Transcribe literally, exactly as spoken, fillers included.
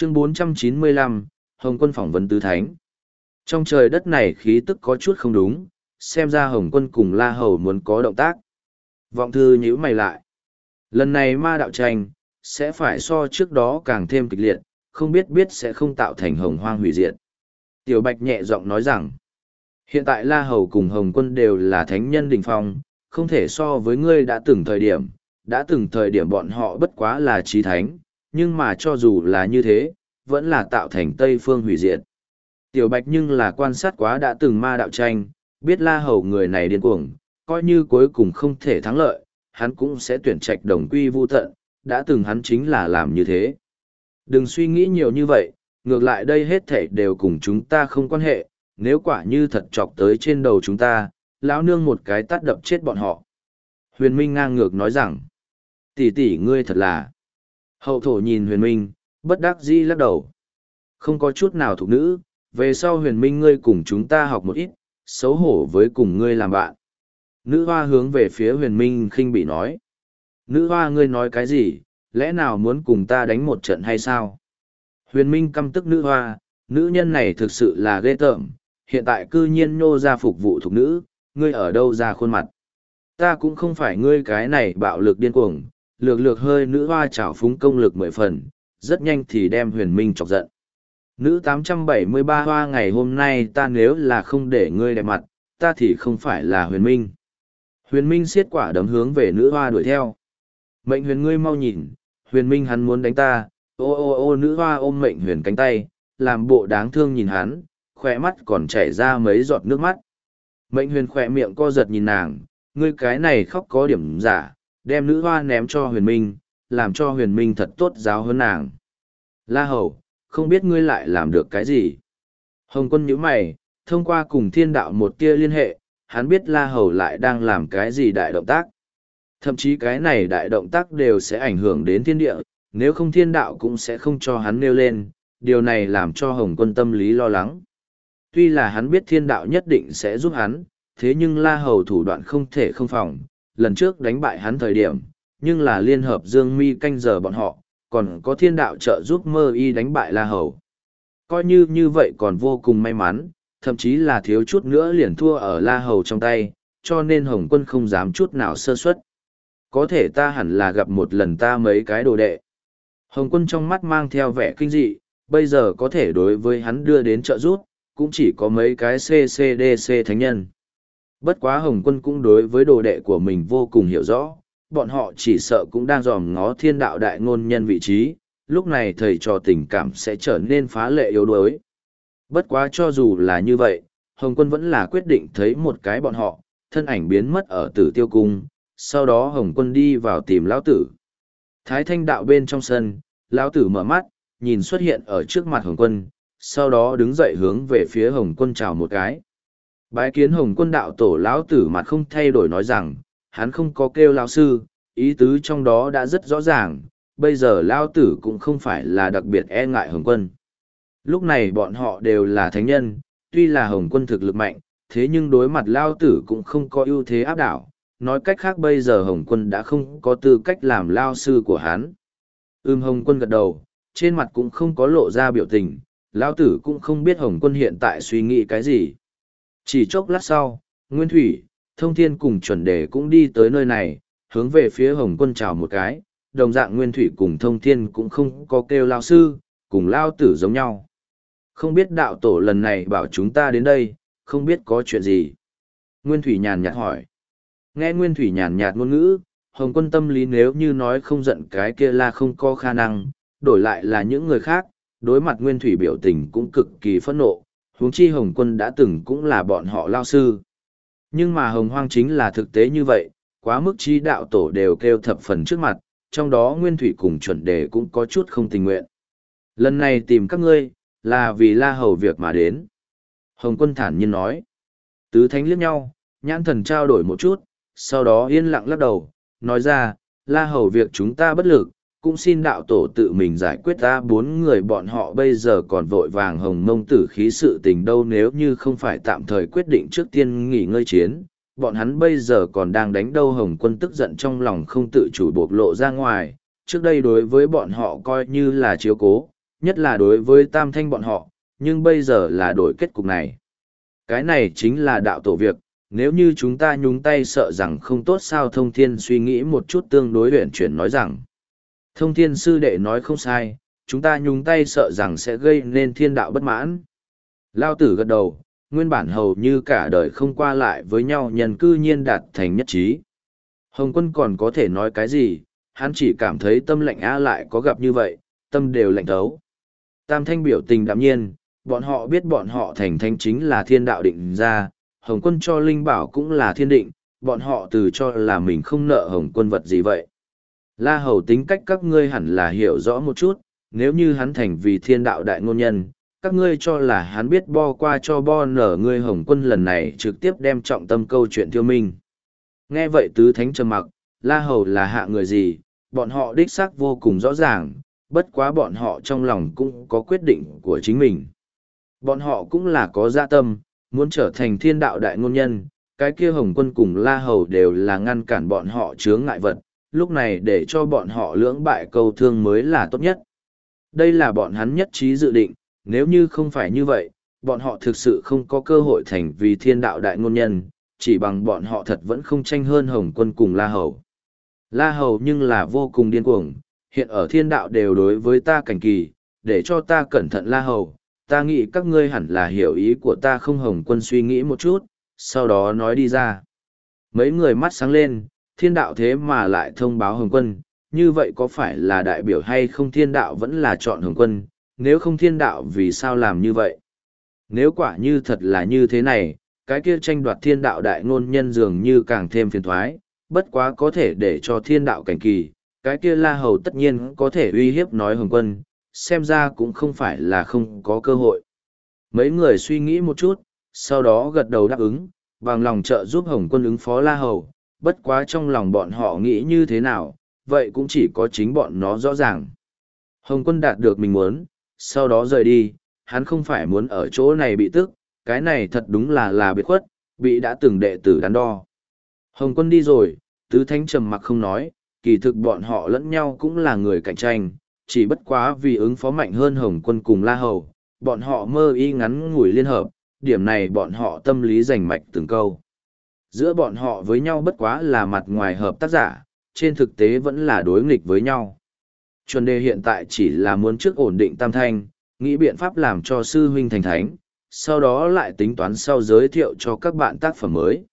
Chương bốn trăm chín mươi lăm, Hồng Quân phỏng vấn tứ thánh. Trong trời đất này khí tức có chút không đúng, xem ra Hồng Quân cùng La Hầu muốn có động tác. Vọng thư nhíu mày lại. Lần này ma đạo tranh, sẽ phải so trước đó càng thêm kịch liệt, không biết biết sẽ không tạo thành hồng hoang hủy diệt. Tiểu Bạch nhẹ giọng nói rằng, hiện tại La Hầu cùng Hồng Quân đều là thánh nhân đỉnh phong, không thể so với ngươi đã từng thời điểm, đã từng thời điểm bọn họ bất quá là trí thánh, nhưng mà cho dù là như thế, vẫn là tạo thành Tây Phương hủy diệt. Tiểu Bạch nhưng là quan sát quá đã từng ma đạo tranh, biết La Hầu người này điên cuồng, coi như cuối cùng không thể thắng lợi, hắn cũng sẽ tuyển trạch đồng quy vu tận, đã từng hắn chính là làm như thế. Đừng suy nghĩ nhiều như vậy, ngược lại đây hết thảy đều cùng chúng ta không quan hệ, nếu quả như thật chọc tới trên đầu chúng ta, lão nương một cái tát đập chết bọn họ. Huyền Minh ngang ngược nói rằng, tỷ tỷ ngươi thật là. Hậu thổ nhìn Huyền Minh, bất đắc dĩ lắc đầu. Không có chút nào thuộc nữ, về sau Huyền Minh ngươi cùng chúng ta học một ít, xấu hổ với cùng ngươi làm bạn. Nữ hoa hướng về phía Huyền Minh khinh bị nói. Nữ hoa ngươi nói cái gì, lẽ nào muốn cùng ta đánh một trận hay sao? Huyền Minh căm tức nữ hoa, nữ nhân này thực sự là ghê tởm, hiện tại cư nhiên nhô ra phục vụ thuộc nữ, ngươi ở đâu ra khuôn mặt? Ta cũng không phải ngươi cái này bạo lực điên cuồng, lược lược hơi nữ hoa trảo phúng công lực mười phần, rất nhanh thì đem Huyền Minh chọc giận. Nữ tám trăm bảy mươi ba hoa ngày hôm nay ta nếu là không để ngươi đẹp mặt, ta thì không phải là Huyền Minh. Huyền Minh xiết quả đấm hướng về nữ hoa đuổi theo. Mệnh huyền ngươi mau nhìn, Huyền Minh hắn muốn đánh ta, ô ô ô nữ hoa ôm mệnh huyền cánh tay, làm bộ đáng thương nhìn hắn, khỏe mắt còn chảy ra mấy giọt nước mắt. Mệnh huyền khỏe miệng co giật nhìn nàng, ngươi cái này khóc có điểm giả, đem nữ hoa ném cho Huyền Minh, làm cho Huyền Minh thật tốt giáo hơn nàng. La Hầu, không biết ngươi lại làm được cái gì? Hồng Quân nhíu mày, thông qua cùng thiên đạo một tia liên hệ, hắn biết La Hầu lại đang làm cái gì đại động tác. Thậm chí cái này đại động tác đều sẽ ảnh hưởng đến thiên địa, nếu không thiên đạo cũng sẽ không cho hắn nêu lên, điều này làm cho Hồng Quân tâm lý lo lắng. Tuy là hắn biết thiên đạo nhất định sẽ giúp hắn, thế nhưng La Hầu thủ đoạn không thể không phòng, lần trước đánh bại hắn thời điểm, nhưng là liên hợp Dương Mi canh giờ bọn họ, còn có thiên đạo trợ giúp Mơ Y đánh bại La Hầu. Coi như như vậy còn vô cùng may mắn, thậm chí là thiếu chút nữa liền thua ở La Hầu trong tay, cho nên Hồng Quân không dám chút nào sơ suất. Có thể ta hẳn là gặp một lần ta mấy cái đồ đệ. Hồng Quân trong mắt mang theo vẻ kinh dị, bây giờ có thể đối với hắn đưa đến trợ giúp, cũng chỉ có mấy cái xê xê đê xê thánh nhân. Bất quá Hồng Quân cũng đối với đồ đệ của mình vô cùng hiểu rõ, bọn họ chỉ sợ cũng đang dòm ngó thiên đạo đại ngôn nhân vị trí, lúc này thầy trò tình cảm sẽ trở nên phá lệ yếu đuối. Bất quá cho dù là như vậy, Hồng Quân vẫn là quyết định thấy một cái bọn họ, thân ảnh biến mất ở Tử Tiêu Cung, sau đó Hồng Quân đi vào tìm Lão Tử. Thái Thanh đạo bên trong sân, Lão Tử mở mắt, nhìn xuất hiện ở trước mặt Hồng Quân, sau đó đứng dậy hướng về phía Hồng Quân chào một cái. Bái kiến Hồng Quân đạo tổ, Lão Tử mặt không thay đổi nói rằng, hắn không có kêu lão sư, ý tứ trong đó đã rất rõ ràng, bây giờ Lão Tử cũng không phải là đặc biệt e ngại Hồng Quân. Lúc này bọn họ đều là thánh nhân, tuy là Hồng Quân thực lực mạnh, thế nhưng đối mặt Lão Tử cũng không có ưu thế áp đảo, nói cách khác bây giờ Hồng Quân đã không có tư cách làm lao sư của hắn. Ưm Hồng Quân gật đầu, trên mặt cũng không có lộ ra biểu tình, Lão Tử cũng không biết Hồng Quân hiện tại suy nghĩ cái gì. Chỉ chốc lát sau, Nguyên Thủy, Thông Thiên cùng Chuẩn Đề cũng đi tới nơi này, hướng về phía Hồng Quân chào một cái, đồng dạng Nguyên Thủy cùng Thông Thiên cũng không có kêu lao sư, cùng Lao Tử giống nhau. Không biết đạo tổ lần này bảo chúng ta đến đây, không biết có chuyện gì. Nguyên Thủy nhàn nhạt hỏi. Nghe Nguyên Thủy nhàn nhạt ngôn ngữ, Hồng Quân tâm lý nếu như nói không giận cái kia là không có khả năng, đổi lại là những người khác, đối mặt Nguyên Thủy biểu tình cũng cực kỳ phẫn nộ, huống chi Hồng Quân đã từng cũng là bọn họ lao sư. Nhưng mà Hồng Hoang chính là thực tế như vậy, quá mức chi đạo tổ đều kêu thập phần trước mặt, trong đó Nguyên Thủy cùng Chuẩn Đề cũng có chút không tình nguyện. Lần này tìm các ngươi, là vì La Hầu việc mà đến. Hồng Quân thản nhiên nói. Tứ thánh liếc nhau, nhãn thần trao đổi một chút, sau đó yên lặng lắc đầu, nói ra, La Hầu việc chúng ta bất lực, cũng xin đạo tổ tự mình giải quyết ta bốn người bọn họ bây giờ còn vội vàng hồng mông tử khí sự tình đâu, nếu như không phải tạm thời quyết định trước tiên nghỉ ngơi chiến, bọn hắn bây giờ còn đang đánh đâu. Hồng Quân tức giận trong lòng không tự chủ bộc lộ ra ngoài, trước đây đối với bọn họ coi như là chiếu cố, nhất là đối với tam thanh bọn họ, nhưng bây giờ là đổi kết cục này. Cái này chính là đạo tổ việc, nếu như chúng ta nhúng tay sợ rằng không tốt sao. Thông thiên suy nghĩ một chút tương đối luyện chuyển nói rằng. Thông thiên sư đệ nói không sai, chúng ta nhúng tay sợ rằng sẽ gây nên thiên đạo bất mãn. Lao tử gật đầu, nguyên bản hầu như cả đời không qua lại với nhau nhân cư nhiên đạt thành nhất trí. Hồng quân còn có thể nói cái gì, hắn chỉ cảm thấy tâm lạnh á lại có gặp như vậy, tâm đều lạnh thấu. Tam thanh biểu tình đạm nhiên, bọn họ biết bọn họ thành thanh chính là thiên đạo định ra, Hồng quân cho linh bảo cũng là thiên định, bọn họ từ cho là mình không nợ Hồng quân vật gì vậy. La Hầu tính cách các ngươi hẳn là hiểu rõ một chút, nếu như hắn thành vì thiên đạo đại ngôn nhân, các ngươi cho là hắn biết bo qua cho bo nở ngươi Hồng quân lần này trực tiếp đem trọng tâm câu chuyện thiêu minh. Nghe vậy tứ thánh trầm mặc, La Hầu là hạ người gì, bọn họ đích xác vô cùng rõ ràng, bất quá bọn họ trong lòng cũng có quyết định của chính mình. Bọn họ cũng là có dạ tâm, muốn trở thành thiên đạo đại ngôn nhân, cái kia Hồng quân cùng La Hầu đều là ngăn cản bọn họ chướng ngại vật, lúc này để cho bọn họ lưỡng bại câu thương mới là tốt nhất. Đây là bọn hắn nhất trí dự định, nếu như không phải như vậy, bọn họ thực sự không có cơ hội thành vì thiên đạo đại ngôn nhân, chỉ bằng bọn họ thật vẫn không tranh hơn Hồng quân cùng La Hầu. La Hầu nhưng là vô cùng điên cuồng, hiện ở thiên đạo đều đối với ta cảnh kỳ, để cho ta cẩn thận La Hầu, ta nghĩ các ngươi hẳn là hiểu ý của ta không. Hồng quân suy nghĩ một chút, sau đó nói đi ra. Mấy người mắt sáng lên, thiên đạo thế mà lại thông báo Hồng quân, như vậy có phải là đại biểu hay không thiên đạo vẫn là chọn Hồng quân, nếu không thiên đạo vì sao làm như vậy? Nếu quả như thật là như thế này, cái kia tranh đoạt thiên đạo đại ngôn nhân dường như càng thêm phiền thoái, bất quá có thể để cho thiên đạo cảnh kỳ, cái kia La Hầu tất nhiên có thể uy hiếp nói Hồng quân, xem ra cũng không phải là không có cơ hội. Mấy người suy nghĩ một chút, sau đó gật đầu đáp ứng, bằng lòng trợ giúp Hồng quân ứng phó La Hầu, bất quá trong lòng bọn họ nghĩ như thế nào, vậy cũng chỉ có chính bọn nó rõ ràng. Hồng quân đạt được mình muốn, sau đó rời đi, hắn không phải muốn ở chỗ này bị tức, cái này thật đúng là là biệt khuất, bị đã từng đệ tử đắn đo. Hồng quân đi rồi, tứ thánh trầm mặc không nói, kỳ thực bọn họ lẫn nhau cũng là người cạnh tranh, chỉ bất quá vì ứng phó mạnh hơn Hồng quân cùng La Hầu, bọn họ mơ y ngắn ngủi liên hợp, điểm này bọn họ tâm lý rành mạch từng câu. Giữa bọn họ với nhau bất quá là mặt ngoài hợp tác giả, trên thực tế vẫn là đối nghịch với nhau. Chuẩn đề hiện tại chỉ là muốn trước ổn định tam thanh, nghĩ biện pháp làm cho sư huynh thành thánh, sau đó lại tính toán sau giới thiệu cho các bạn tác phẩm mới.